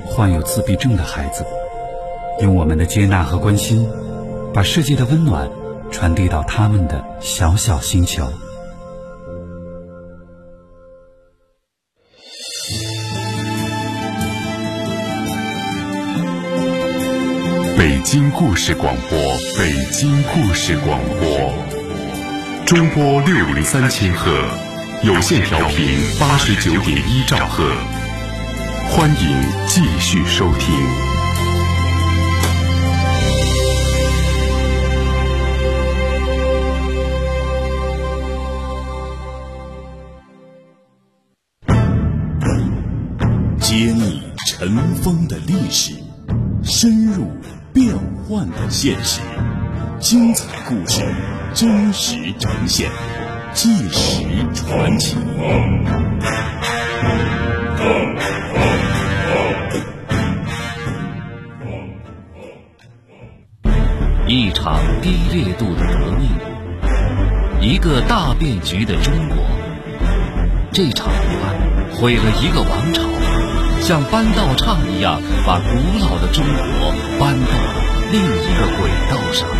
患有自闭症的孩子，用我们的接纳和关心，把世界的温暖传递到他们的小小星球。 北京故事广播，北京故事广播，中波603千赫，有线调频89.1兆赫，欢迎继续收听。 揭秘尘封的历史，深入变幻的现实，精彩故事真实呈现，纪实传奇。 一场低烈度的革命，一个大变局的中国。这场不安毁了一个王朝，像搬道岔一样把古老的中国搬到了另一个轨道上。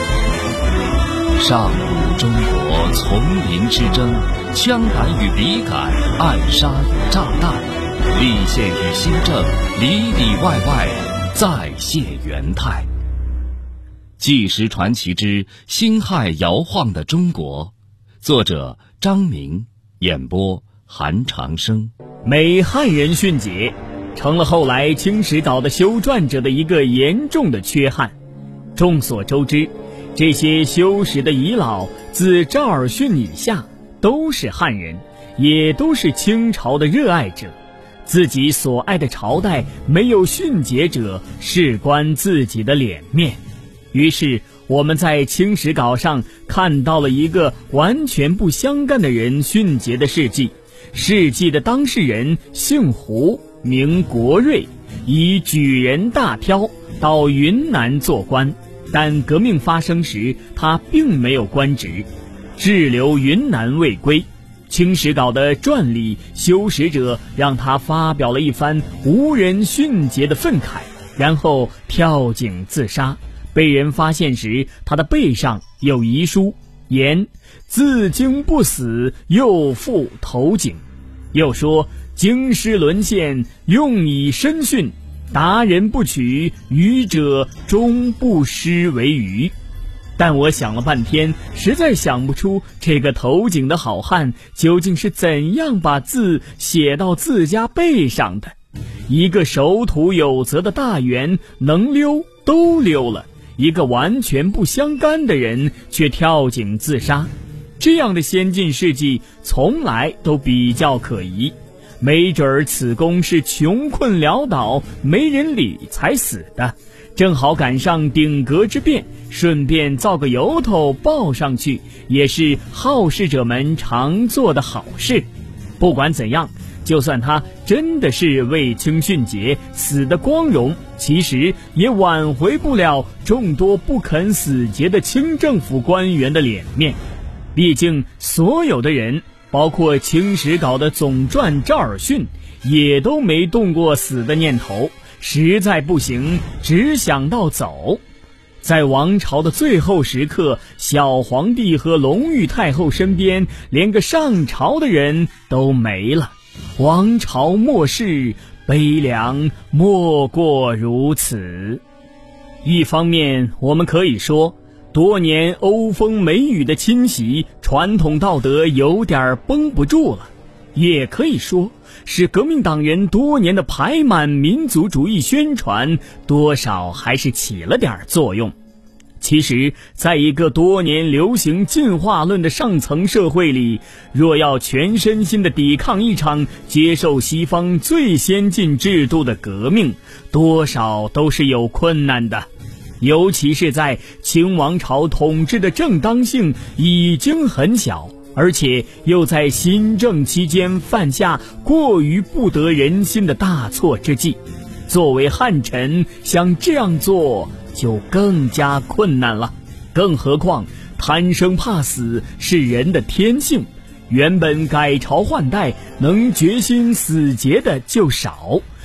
上古中国丛林之争，枪杆与笔杆，暗杀与炸弹，立宪与新政，里里外外再现元态。纪实传奇之辛亥摇晃的中国，作者张明，演播韩长生。 美汉人殉节成了后来清史稿的修撰者的一个严重的缺憾。众所周知，这些修史的遗老自赵尔巽以下都是汉人，也都是清朝的热爱者。自己所爱的朝代没有殉节者，事关自己的脸面。于是我们在清史稿上看到了一个完全不相干的人殉节的事迹。事迹的当事人姓胡，名国瑞，以举人大漂到云南做官，但革命发生时他并没有官职，滞留云南未归。清史稿的传里，修史者让他发表了一番无人殉节的愤慨，然后跳井自杀。被人发现时，他的背上有遗书，言自经不死，又复投井。又说京师沦陷，用以身殉，达人不取，愚者终不失为愚。但我想了半天，实在想不出这个投井的好汉究竟是怎样把字写到自家背上的。一个守土有责的大员能溜都溜了，一个完全不相干的人却跳井自杀，这样的先进事迹从来都比较可疑。没准儿此公是穷困潦倒没人理才死的，正好赶上顶革之变，顺便造个由头报上去，也是好事者们常做的好事。不管怎样，就算他真的是为清殉节死的光荣，其实也挽回不了众多不肯死节的清政府官员的脸面。毕竟所有的人，包括清史稿的总传赵尔巽，也都没动过死的念头，实在不行只想到走。在王朝的最后时刻，小皇帝和隆裕太后身边连个上朝的人都没了，王朝末世，悲凉莫过如此。一方面我们可以说，多年欧风美雨的侵袭，传统道德有点绷不住了，也可以说是革命党人多年的排满民族主义宣传，多少还是起了点作用。其实在一个多年流行进化论的上层社会里，若要全身心地抵抗一场接受西方最先进制度的革命，多少都是有困难的。尤其是在清王朝统治的正当性已经很小，而且又在新政期间犯下过于不得人心的大错之际，作为汉臣想这样做就更加困难了。更何况贪生怕死是人的天性，原本改朝换代能决心死节的就少，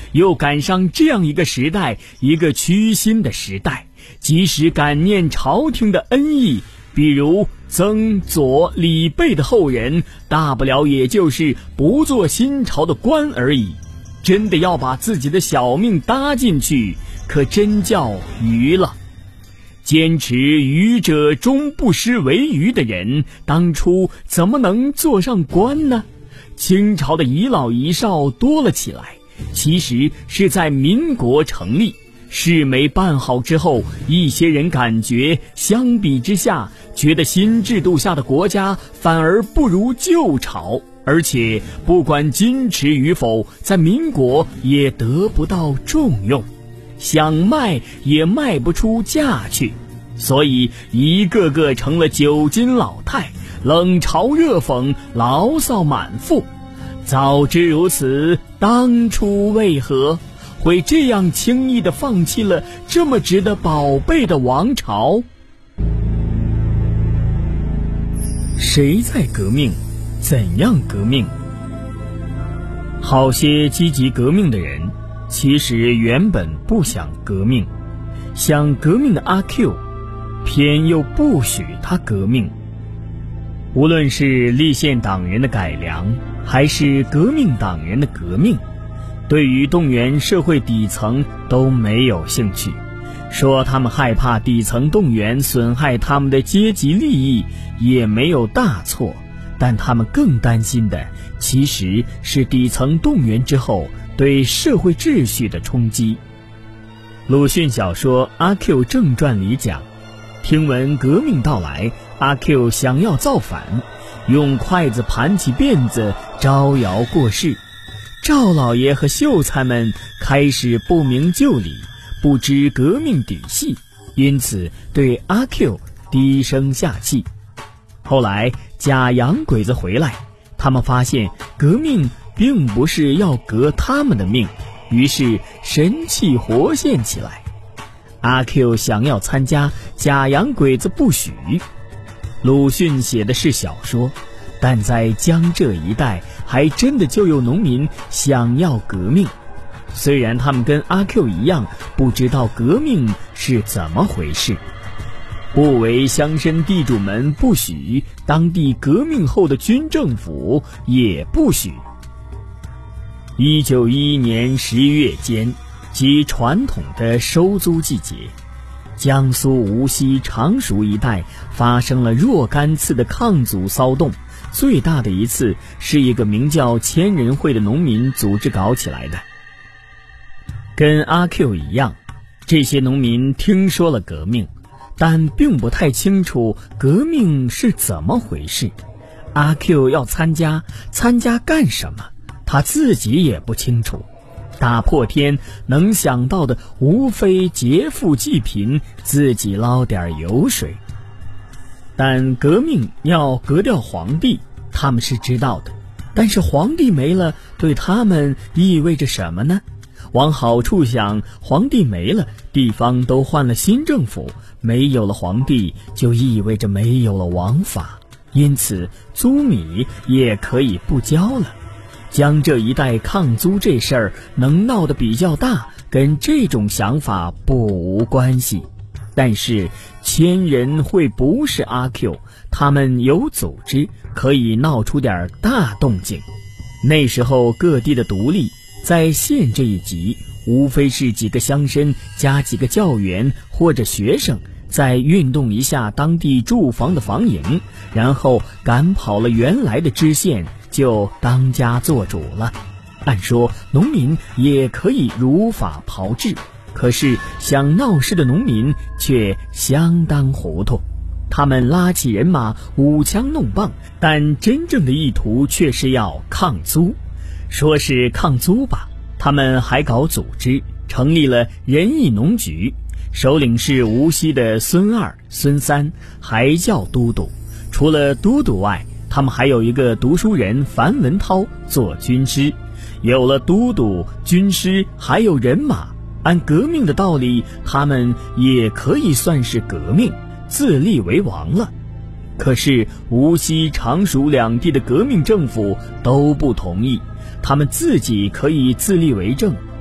又赶上这样一个时代，一个屈心的时代，即使感念朝廷的恩义，比如曾左李贝的后人，大不了也就是不做新朝的官而已。真的要把自己的小命搭进去，可真叫愚了。坚持愚者终不失为愚的人，当初怎么能做上官呢？清朝的遗老遗少多了起来，其实是在民国成立，事没办好之后，一些人感觉相比之下，觉得新制度下的国家反而不如旧朝，而且不管矜持与否，在民国也得不到重用，想卖也卖不出价去，所以一个个成了酒精老太，冷嘲热讽，牢骚满腹。早知如此，当初为何会这样轻易地放弃了这么值得宝贝的王朝？谁在革命？怎样革命？好些积极革命的人，其实原本不想革命，想革命的阿 Q， 偏又不许他革命。无论是立宪党人的改良，还是革命党人的革命，对于动员社会底层都没有兴趣，说他们害怕底层动员损害他们的阶级利益也没有大错，但他们更担心的其实是底层动员之后对社会秩序的冲击。鲁迅小说《阿 Q 正传》里讲，听闻革命到来，阿 Q 想要造反，用筷子盘起辫子招摇过市。赵老爷和秀才们开始不明就里，不知革命底细，因此对阿 Q 低声下气。后来假洋鬼子回来，他们发现革命并不是要革他们的命，于是神气活现起来。阿 Q 想要参加，假洋鬼子不许。鲁迅写的是小说，但在江浙一带还真的就有农民想要革命，虽然他们跟阿 Q 一样不知道革命是怎么回事。不为乡绅地主们不许，当地革命后的军政府也不许。1911年11月间，即传统的收租季节，江苏无锡常熟一带发生了若干次的抗租骚动，最大的一次是一个名叫千人会的农民组织搞起来的。跟阿 Q 一样，这些农民听说了革命，但并不太清楚革命是怎么回事。阿 Q 要参加干什么？他自己也不清楚。打破天能想到的无非劫富济贫，自己捞点油水。但革命要革掉皇帝，他们是知道的，但是皇帝没了，对他们意味着什么呢？往好处想，皇帝没了，地方都换了新政府，没有了皇帝就意味着没有了王法，因此租米也可以不交了。江浙一带抗租这事儿能闹得比较大，跟这种想法不无关系。但是千人会不是阿 Q， 他们有组织，可以闹出点大动静。那时候各地的独立，在县这一级，无非是几个乡绅加几个教员或者学生，再运动一下当地住房的房营，然后赶跑了原来的知县，就当家做主了。按说农民也可以如法炮制，可是想闹事的农民却相当糊涂。他们拉起人马，舞枪弄棒，但真正的意图却是要抗租。说是抗租吧，他们还搞组织，成立了仁义农局，首领是无锡的孙二、孙三，还叫都督。除了都督外，他们还有一个读书人樊文涛做军师。有了都督、军师，还有人马，按革命的道理，他们也可以算是革命，自立为王了。可是无锡、常熟两地的革命政府都不同意，他们自己可以自立为政，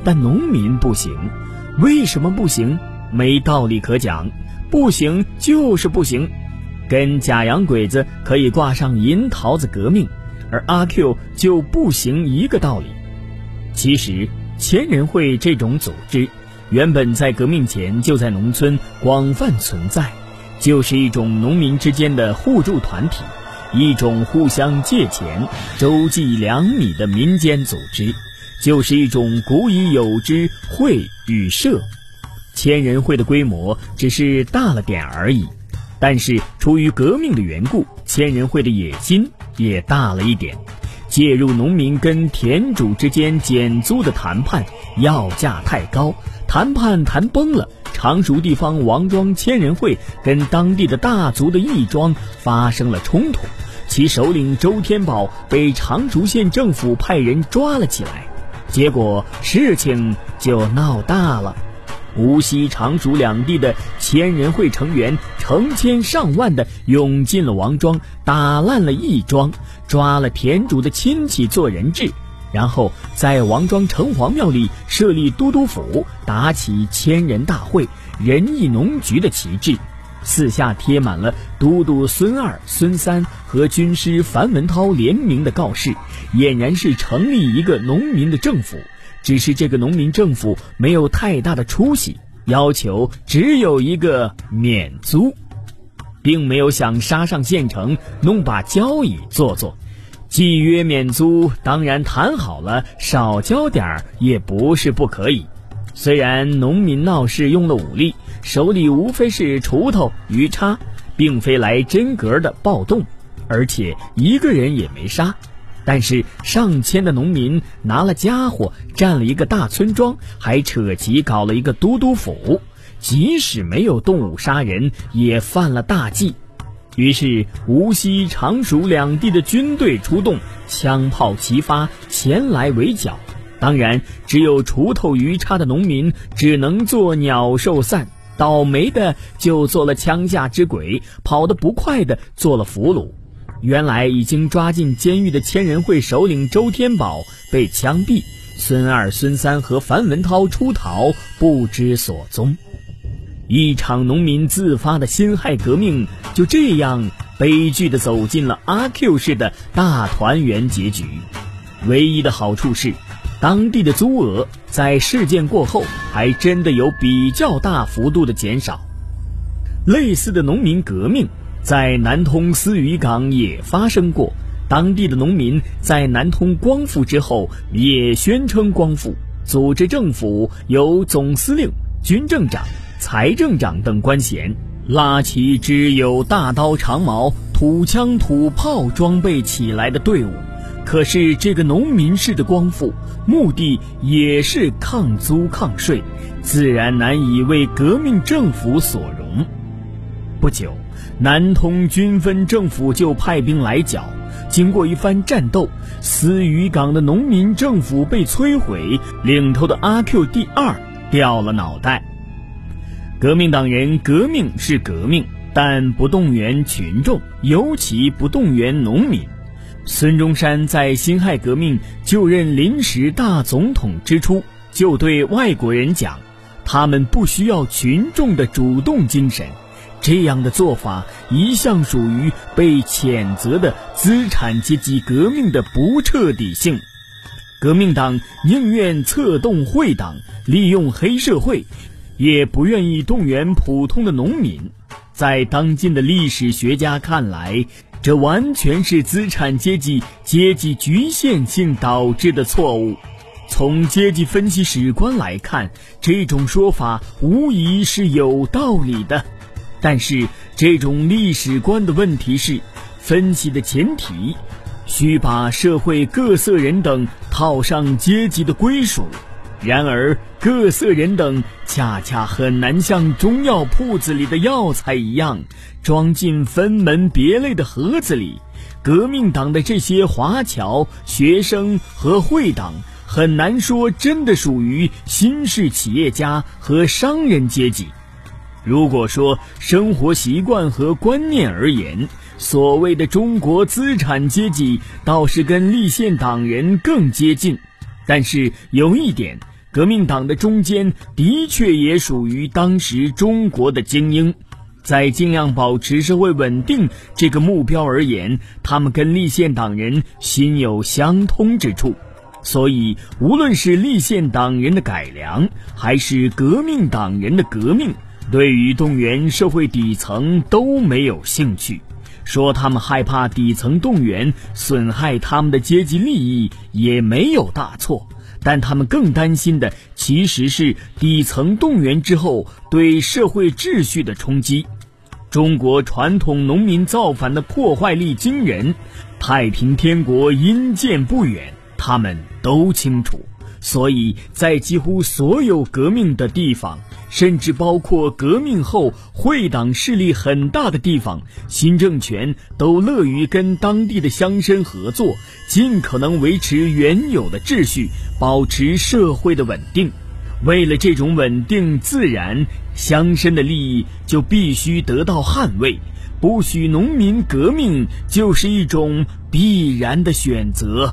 但农民不行。为什么不行？没道理可讲，不行就是不行。跟假洋鬼子可以挂上银桃子革命，而阿 Q 就不行一个道理。其实千人会这种组织原本在革命前就在农村广泛存在，就是一种农民之间的互助团体，一种互相借钱周济粮米的民间组织，就是一种古已有之会与社。千人会的规模只是大了点而已，但是出于革命的缘故，千人会的野心也大了一点。介入农民跟田主之间减租的谈判，要价太高，谈判谈崩了，常熟地方王庄千人会跟当地的大族的义庄发生了冲突，其首领周天宝被常熟县政府派人抓了起来，结果事情就闹大了。无锡、常熟两地的千人会成员成千上万的涌进了王庄，打烂了义庄，抓了田主的亲戚做人质，然后在王庄城隍庙里设立都督府，打起千人大会、仁义农局的旗帜，四下贴满了都督孙二、孙三和军师樊文涛联名的告示，俨然是成立一个农民的政府。只是这个农民政府没有太大的出息，要求只有一个免租，并没有想杀上县城弄把交椅做做。既约免租，当然谈好了少交点儿也不是不可以。虽然农民闹事用了武力，手里无非是锄头、鱼叉，并非来真格的暴动，而且一个人也没杀，但是上千的农民拿了家伙占了一个大村庄，还扯旗搞了一个都督府，即使没有动武杀人，也犯了大忌。于是无锡、常熟两地的军队出动，枪炮齐发，前来围剿。当然只有锄头鱼叉的农民只能做鸟兽散，倒霉的就做了枪下之鬼，跑得不快的做了俘虏。原来已经抓进监狱的千人会首领周天宝被枪毙，孙二、孙三和樊文涛出逃，不知所踪。一场农民自发的辛亥革命就这样悲剧地走进了阿 Q 式的大团圆结局。唯一的好处是，当地的租额在事件过后还真的有比较大幅度的减少。类似的农民革命在南通思渔港也发生过，当地的农民在南通光复之后也宣称光复，组织政府由总司令、军政长、财政长等官衔，拉起只有大刀长矛、土枪土炮装备起来的队伍。可是这个农民式的光复目的也是抗租抗税，自然难以为革命政府所容。不久，南通军分政府就派兵来剿，经过一番战斗，思渔港的农民政府被摧毁，领头的阿 Q 第二掉了脑袋。革命党人革命是革命，但不动员群众，尤其不动员农民。孙中山在辛亥革命就任临时大总统之初，就对外国人讲，他们不需要群众的主动精神，这样的做法一向属于被谴责的资产阶级革命的不彻底性。革命党宁愿策动会党，利用黑社会，也不愿意动员普通的农民。在当今的历史学家看来，这完全是资产阶级局限性导致的错误。从阶级分析史观来看，这种说法无疑是有道理的。但是这种历史观的问题是，分析的前提需把社会各色人等套上阶级的归属，然而各色人等恰恰很难像中药铺子里的药材一样装进分门别类的盒子里。革命党的这些华侨、学生和会党很难说真的属于新式企业家和商人阶级。如果说生活习惯和观念而言，所谓的中国资产阶级倒是跟立宪党人更接近，但是有一点， 革命党的中坚的确也属于当时中国的精英。在尽量保持社会稳定这个目标而言，他们跟立宪党人心有相通之处。所以无论是立宪党人的改良，还是革命党人的革命，对于动员社会底层都没有兴趣。说他们害怕底层动员损害他们的阶级利益也没有大错，但他们更担心的其实是底层动员之后对社会秩序的冲击。中国传统农民造反的破坏力惊人，太平天国阴见不远，他们都清楚。所以在几乎所有革命的地方，甚至包括革命后会党势力很大的地方，新政权都乐于跟当地的乡绅合作，尽可能维持原有的秩序，保持社会的稳定。为了这种稳定，自然乡绅的利益就必须得到捍卫，不许农民革命就是一种必然的选择。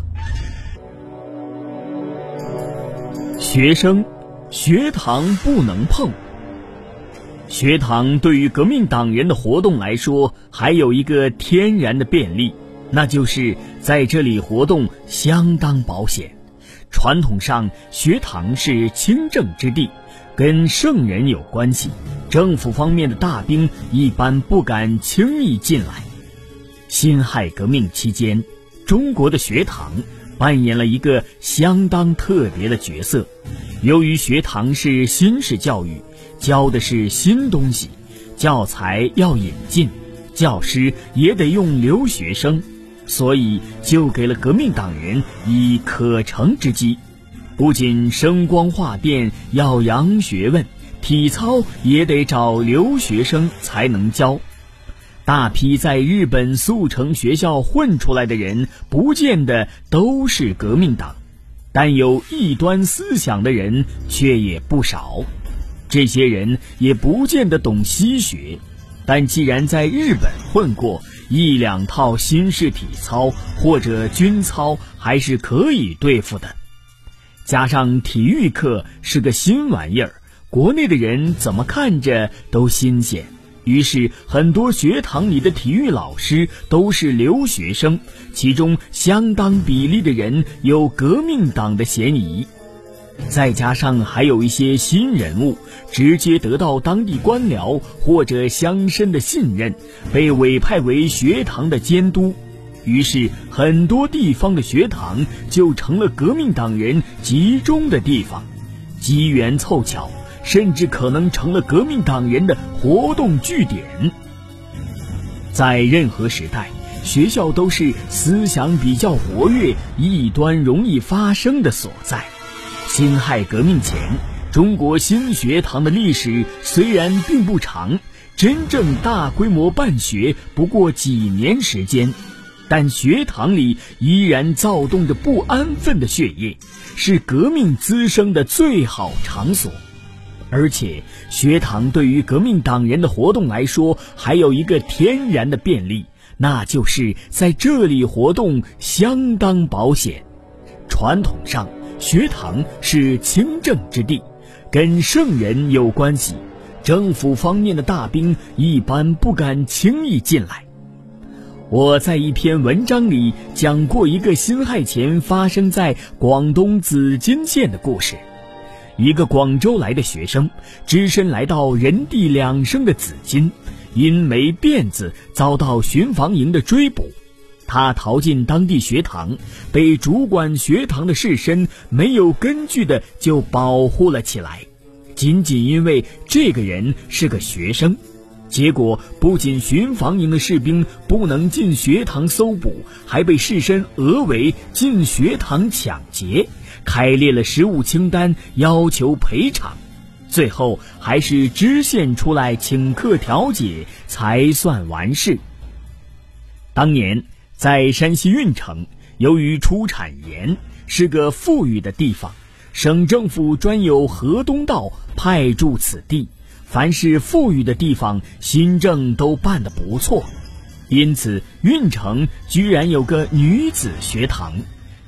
学生，学堂不能碰。学堂对于革命党人的活动来说，还有一个天然的便利，那就是在这里活动相当保险。传统上，学堂是清正之地，跟圣人有关系，政府方面的大兵一般不敢轻易进来。辛亥革命期间，中国的学堂扮演了一个相当特别的角色。由于学堂是新式教育，教的是新东西，教材要引进，教师也得用留学生，所以就给了革命党人以可乘之机。不仅声光化电要扬学问，体操也得找留学生才能教。大批在日本速成学校混出来的人，不见得都是革命党，但有异端思想的人却也不少。这些人也不见得懂西学，但既然在日本混过，一两套新式体操或者军操还是可以对付的。加上体育课是个新玩意儿，国内的人怎么看着都新鲜，于是很多学堂里的体育老师都是留学生，其中相当比例的人有革命党的嫌疑。再加上还有一些新人物直接得到当地官僚或者乡绅的信任，被委派为学堂的监督，于是很多地方的学堂就成了革命党人集中的地方，机缘凑巧，甚至可能成了革命党人的活动据点。在任何时代，学校都是思想比较活跃、异端容易发生的所在。辛亥革命前，中国新学堂的历史虽然并不长，真正大规模办学不过几年时间，但学堂里依然躁动着不安分的血液，是革命滋生的最好场所。而且学堂对于革命党人的活动来说，还有一个天然的便利，那就是在这里活动相当保险。传统上，学堂是清正之地，跟圣人有关系，政府方面的大兵一般不敢轻易进来。我在一篇文章里讲过一个辛亥前发生在广东紫金县的故事。一个广州来的学生只身来到人地两生的紫金，因没辫子遭到巡防营的追捕。他逃进当地学堂，被主管学堂的士绅没有根据的就保护了起来，仅仅因为这个人是个学生。结果不仅巡防营的士兵不能进学堂搜捕，还被士绅讹为进学堂抢劫，开列了实务清单，要求赔偿。最后还是知县出来请客调解，才算完事。当年在山西运城，由于出产盐，是个富裕的地方，省政府专有河东道派驻此地，凡是富裕的地方，新政都办得不错。因此运城居然有个女子学堂，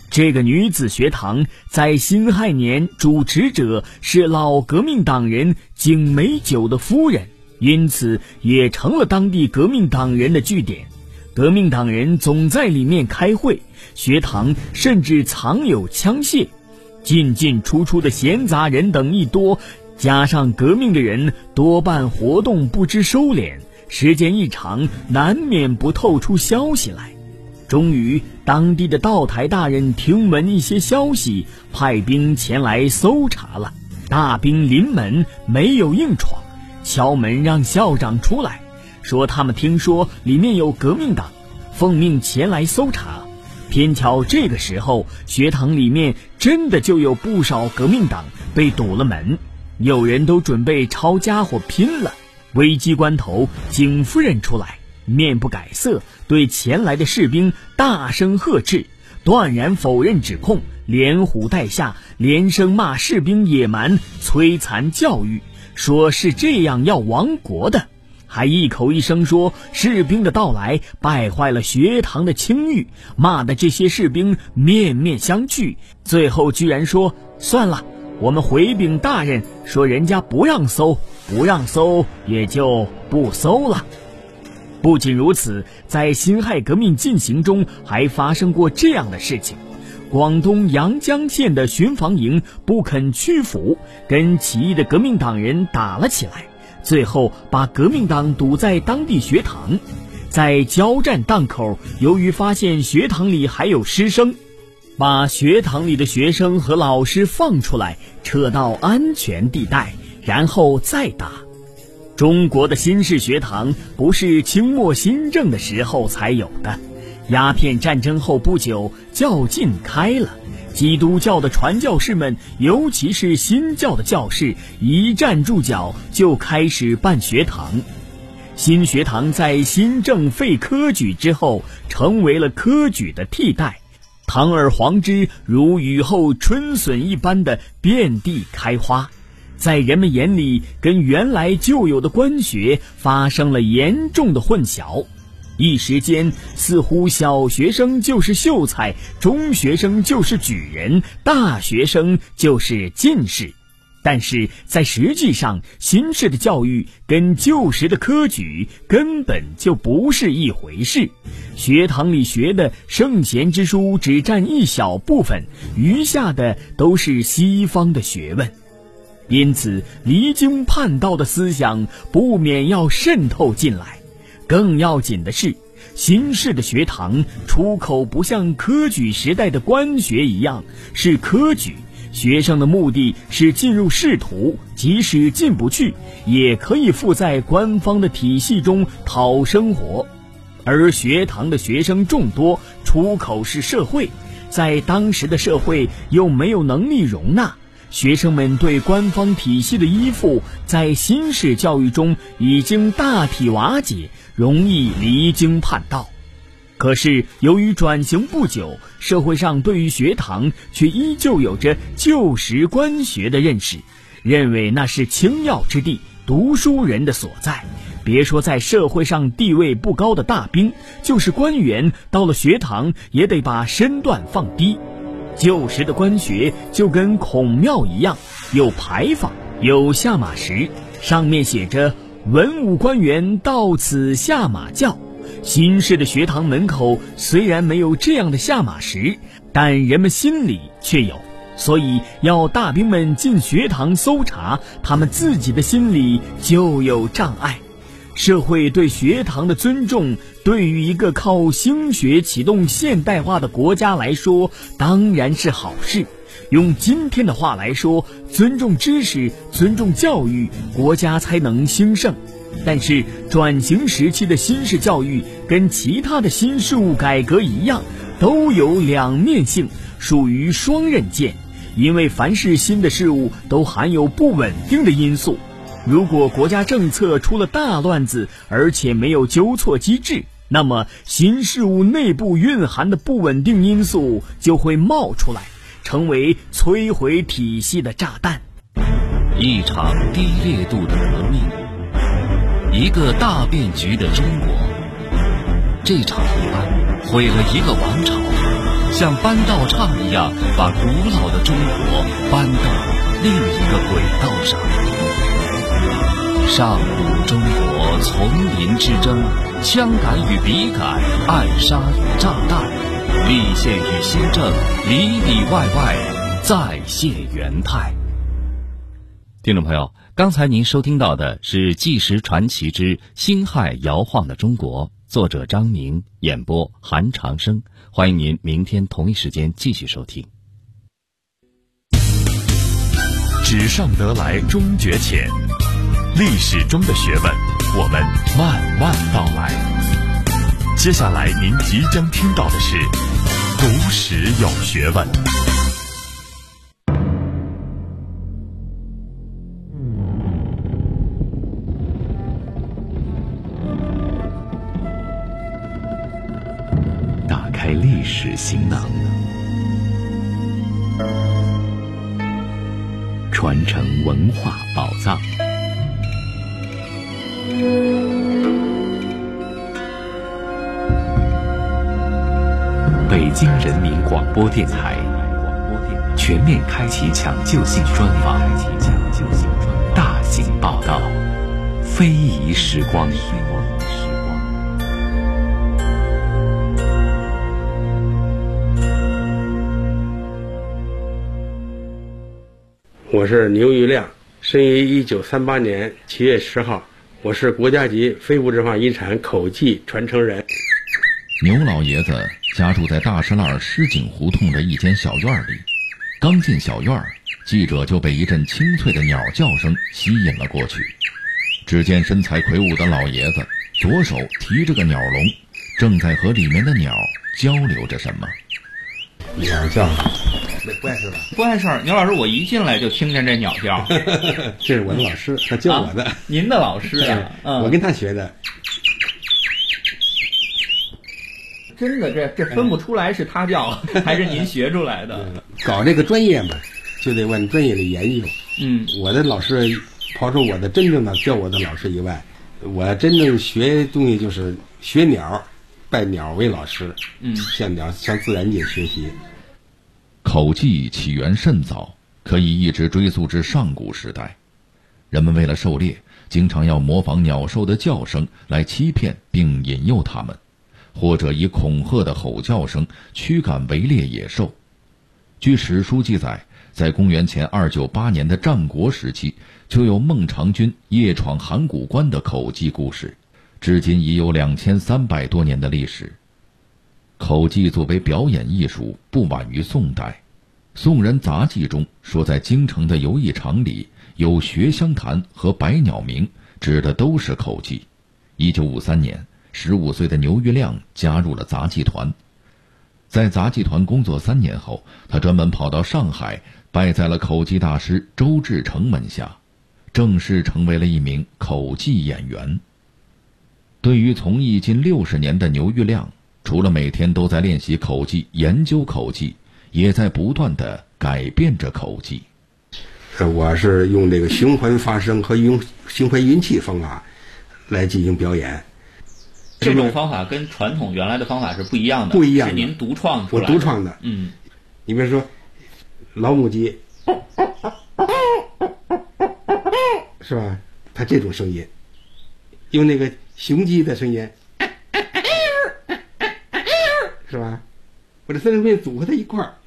这个女子学堂在辛亥年主持者是老革命党人景美九的夫人，因此也成了当地革命党人的据点。革命党人总在里面开会，学堂甚至藏有枪械，进进出出的闲杂人等一多，加上革命的人多半活动不知收敛，时间一长，难免不透出消息来。终于当地的道台大人听闻一些消息，派兵前来搜查了。大兵临门，没有硬闯，敲门让校长出来，说他们听说里面有革命党，奉命前来搜查。偏巧这个时候，学堂里面真的就有不少革命党被堵了门，有人都准备抄家伙拼了。危机关头，景夫人出来，面不改色，对前来的士兵大声呵斥，断然否认指控，连唬带吓，连声骂士兵野蛮摧残教育，说是这样要亡国的，还一口一声说士兵的到来败坏了学堂的清誉，骂的这些士兵面面相觑，最后居然说算了，我们回禀大人，说人家不让搜，不让搜也就不搜了。不仅如此，在辛亥革命进行中还发生过这样的事情。广东阳江县的巡防营不肯屈服，跟起义的革命党人打了起来，最后把革命党堵在当地学堂。在交战档口，由于发现学堂里还有师生，把学堂里的学生和老师放出来，撤到安全地带，然后再打。中国的新式学堂不是清末新政的时候才有的，鸦片战争后不久，教禁开了，基督教的传教士们，尤其是新教的教士，一站住脚就开始办学堂。新学堂在新政废科举之后，成为了科举的替代，堂而皇之如雨后春笋一般的遍地开花，在人们眼里跟原来就有的官学发生了严重的混淆。一时间，似乎小学生就是秀才，中学生就是举人，大学生就是进士。但是在实际上，新式的教育跟旧时的科举根本就不是一回事。学堂里学的圣贤之书只占一小部分，余下的都是西方的学问。因此，离经叛道的思想不免要渗透进来。更要紧的是，新式的学堂出口不像科举时代的官学一样是科举，学生的目的是进入仕途，即使进不去，也可以附在官方的体系中讨生活。而学堂的学生众多，出口是社会，在当时的社会又没有能力容纳，学生们对官方体系的依附，在新式教育中已经大体瓦解，容易离经叛道。可是由于转型不久，社会上对于学堂却依旧有着旧时官学的认识，认为那是清要之地，读书人的所在。别说在社会上地位不高的大兵，就是官员到了学堂也得把身段放低。旧时的官学就跟孔庙一样，有牌坊，有下马石，上面写着文武官员到此下马教。新式的学堂门口虽然没有这样的下马石，但人们心里却有，所以要大兵们进学堂搜查，他们自己的心里就有障碍。社会对学堂的尊重，对于一个靠兴学启动现代化的国家来说，当然是好事。用今天的话来说，尊重知识，尊重教育，国家才能兴盛。但是转型时期的新式教育跟其他的新事物改革一样，都有两面性，属于双刃剑。因为凡是新的事物都含有不稳定的因素，如果国家政策出了大乱子，而且没有纠错机制，那么新事物内部蕴含的不稳定因素就会冒出来，成为摧毁体系的炸弹。 一场低烈度的革命，一个大变局的中国， 这场意外毁了一个王朝，像搬道岔一样把古老的中国搬到另一个轨道上。上古中国丛林之争，枪杆与笔杆，暗杀与炸弹，立宪与新政，里里外外再现元态。听众朋友，刚才您收听到的是《纪实传奇之辛亥摇晃的中国》，作者张明，演播韩长生。欢迎您明天同一时间继续收听。 纸上得来终觉浅，历史中的学问，我们慢慢道来。接下来您即将听到的是读史有学问。 打开历史行囊，传承文化宝藏。北京人民广播电台全面开启抢救性专访，大型报道，非遗时光。 我是牛玉亮，生于1938年7月10号，我是国家级非物质文化遗产口技传承人。 牛老爷子家住在大石栏石井胡同的一间小院里，刚进小院，记者就被一阵清脆的鸟叫声吸引了过去。只见身材魁梧的老爷子左手提着个鸟笼，正在和里面的鸟交流着什么。 鸟叫不碍事吧？ 不碍事儿。牛老师，我一进来就听见这鸟叫。 这是我的老师，他教我的。 您的老师啊？ 我跟他学的。 真的，这分不出来是他叫还是您学出来的。 搞这个专业嘛，就得往专业里研究。我的老师，刨除我的真正的教我的老师以外，我真正学东西就是学鸟，拜鸟为老师。向自然界学习。 口技起源甚早，可以一直追溯至上古时代。人们为了狩猎，经常要模仿鸟兽的叫声来欺骗并引诱它们，或者以恐吓的吼叫声驱赶围猎野兽。据史书记载，在公元前298年的战国时期，就有孟尝君夜闯函谷关的口技故事，至今已有2300多年的历史。口技作为表演艺术，不晚于宋代。宋人杂记中说，在京城的游艺场里有学香坛和百鸟鸣，指的都是口技。1953年，15岁的牛玉亮加入了杂技团。在杂技团工作3年后，他专门跑到上海，拜在了口技大师周志成门下，正式成为了一名口技演员。对于从艺近60年的牛玉亮，除了每天都在练习口技、研究口技，也在不断地改变着口技。 我是用这个循环发声和用循环运气方法来进行表演。 这种方法跟传统原来的方法是不一样的， 不一样的， 是您独创出来的。 我独创的。你比如说老母鸡，是吧？它这种声音，用那个雄鸡的声音，是吧？我这3种声音组合在一块儿，